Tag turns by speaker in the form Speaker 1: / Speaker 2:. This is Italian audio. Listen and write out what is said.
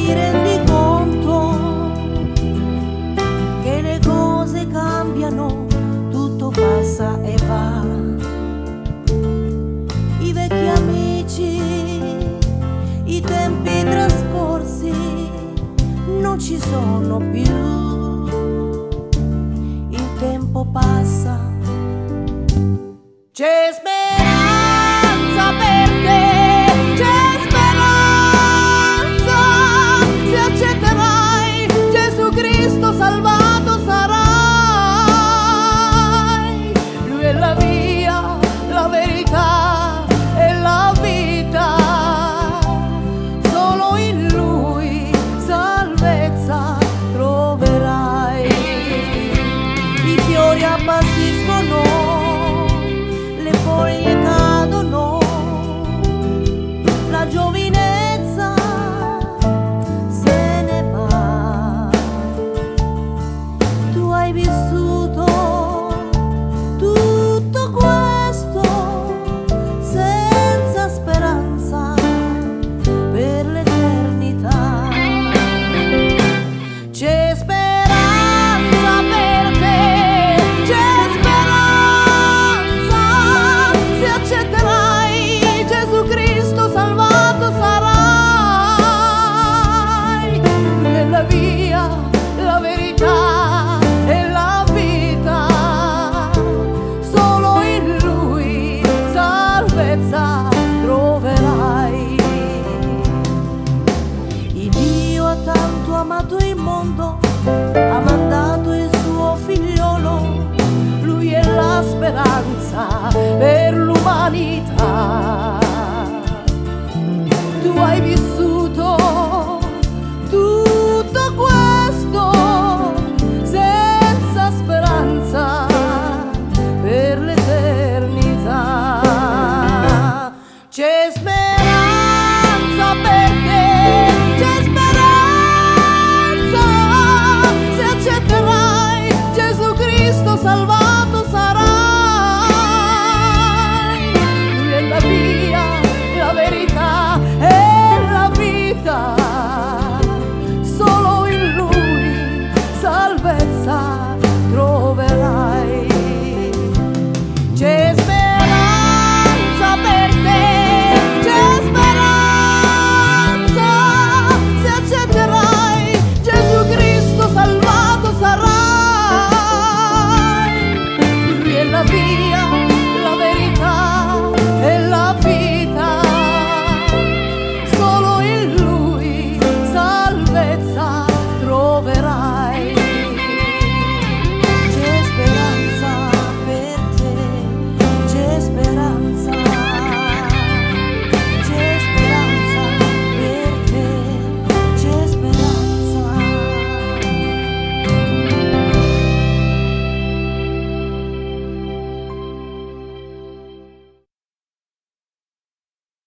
Speaker 1: ti rendi conto che le cose cambiano, tutto passa e va. I vecchi amici, i tempi trascorsi non ci sono più. Il tempo passa, c'è speranza per te, c'è speranza se accetterai Gesù Cristo, salvato sarai. Lui è la via, la verità e la vita, solo in Lui salvezza troverai. I fiori appassiscono, le foglie cadono, la giovinezza se ne va. Tu hai vissuto tutto questo senza speranza per l'eternità. C'è speranza per te, c'è speranza se accetterai Gesù Cristo, salvato sarai. Lui è la via, la verità e la vita, solo in Lui salvezza troverai. Il Dio ha tanto amato il mondo, ha mandato il suo figliolo. Lui è la speranza per l'umanità. Tu hai vissuto